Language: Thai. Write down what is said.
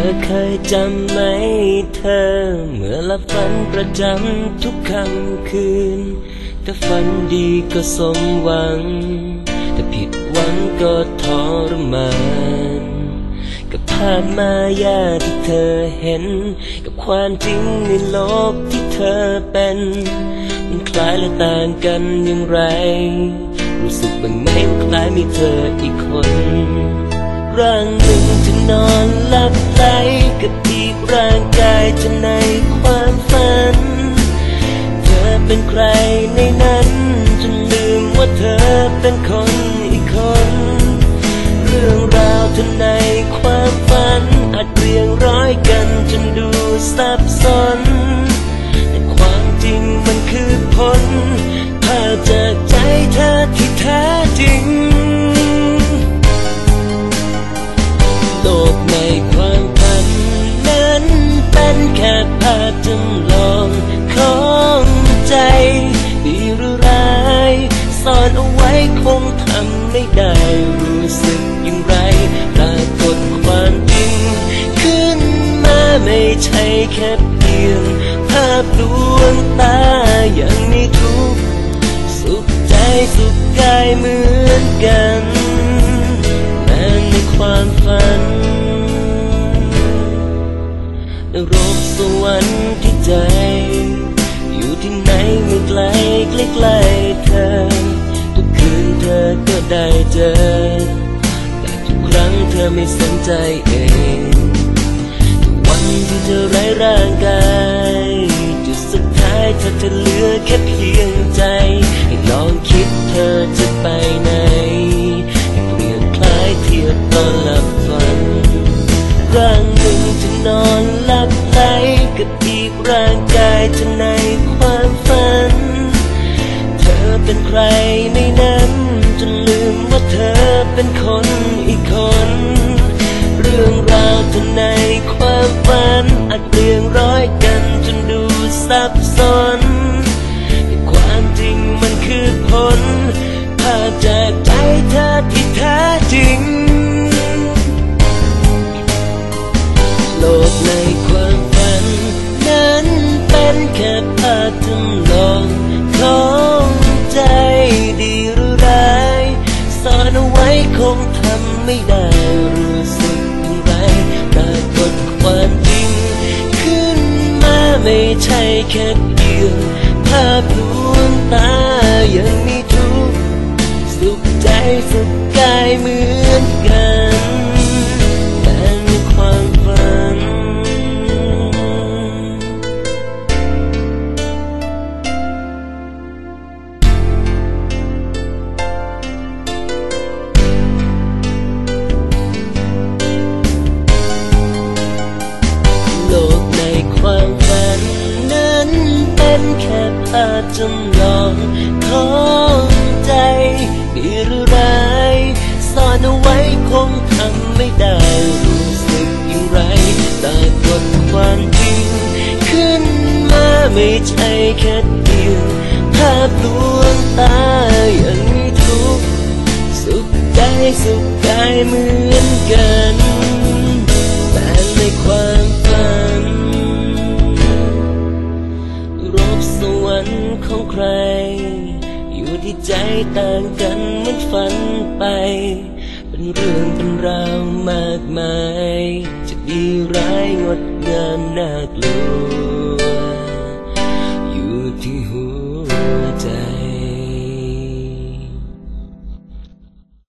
อเคยจำไหมเธอเมื่อหลับฝันประจำทุกค่ำคืนถ้าฝันดีก็สมหวังแต่ผิดหวังก็ทรมานกับภาพมายาที่เธอเห็นกับความจริงในโลกที่เธอเป็นมันคล้ายและต่างกันอย่างไรรู้สึกบ้างไหมว่าคล้ายมีเธออีกคนร่างหนึ่งจะนอนหลับไหลกับอีกร่างกายจะในความฝันเธอเป็นใครในนั้นจนลืมว่าเธอเป็นคนอีกคนเรื่องราวเธอในความฝันอาจเรียงร้อยกันจนดูซับซ้อนแต่ความจริงมันคือผลภาพจากใจเธอที่แท้จริงโลกในความฝันนั้นเป็นแค่ภาพจำลองของใจดีหรือร้ายซ่อนเอาไว้คงทำไม่ได้รู้สึกอย่างไรปรากฏความจริงขึ้นมาไม่ใช่แค่เพียงภาพลวงตาอย่างมีทุกข์สุขใจสุขกายเหมือนกันแม้ในความฝันนรกสวรรค์ที่ใจอยู่ที่ไหนไม่ไกลใกล้ๆเธอทุกคืนเธอก็ได้เจอแต่ทุกครั้งเธอไม่สนใจเองทุกวันที่เธอไร้ร่างกายจุดสุดท้ายเธอจะเหลือแค่เพียงใจให้ลองคิดเธอจะไปไหนให้เปลี่ยนคล้ายเทียบตอนหลับฝันร่างหนึ่งจะนอนหลับไหลกับอีกร่างกายจะในความฝันเธอเป็นใครในนั้นจนลืมว่าเธอเป็นคนอีกคนเรื่องราวเธอในความฝันอาจเรียงร้อยกันจนดูซับซ้อนแต่ความจริงมันคือผลภาพจากใจเธอที่แท้จริงโลกในความฝันนั้นเป็นแค่ภาพจำลองของใจดีหรือร้ายซ่อนเอาไว้คงทำไม่ได้รู้สึกอย่างไรปรากฏความจริงขึ้นมาไม่ใช่แค่เพียงภาพลวงตายังมีทุกข์สุขใจสุขกายเหมือนกันแต่ในความฝันโลกในความฝันนั้นเป็นแค่ภาพจำลองของใจดีหรือร้ายซ่อนเอาไว้คงทำไม่ได้รู้สึกอย่างไรปรากฏความจริงขึ้นมาไม่ใช่แค่เพียงภาพลวงตายังมีทุกข์สุขใจสุขกายเหมือนกันแต่ในความฝันโลกสวรรค์ของใครอยู่ที่ใจต่างกันเหมือนฝันไปเป็นเรื่องเป็นราวมากมายจะดีร้ายงดงามน่ากลัว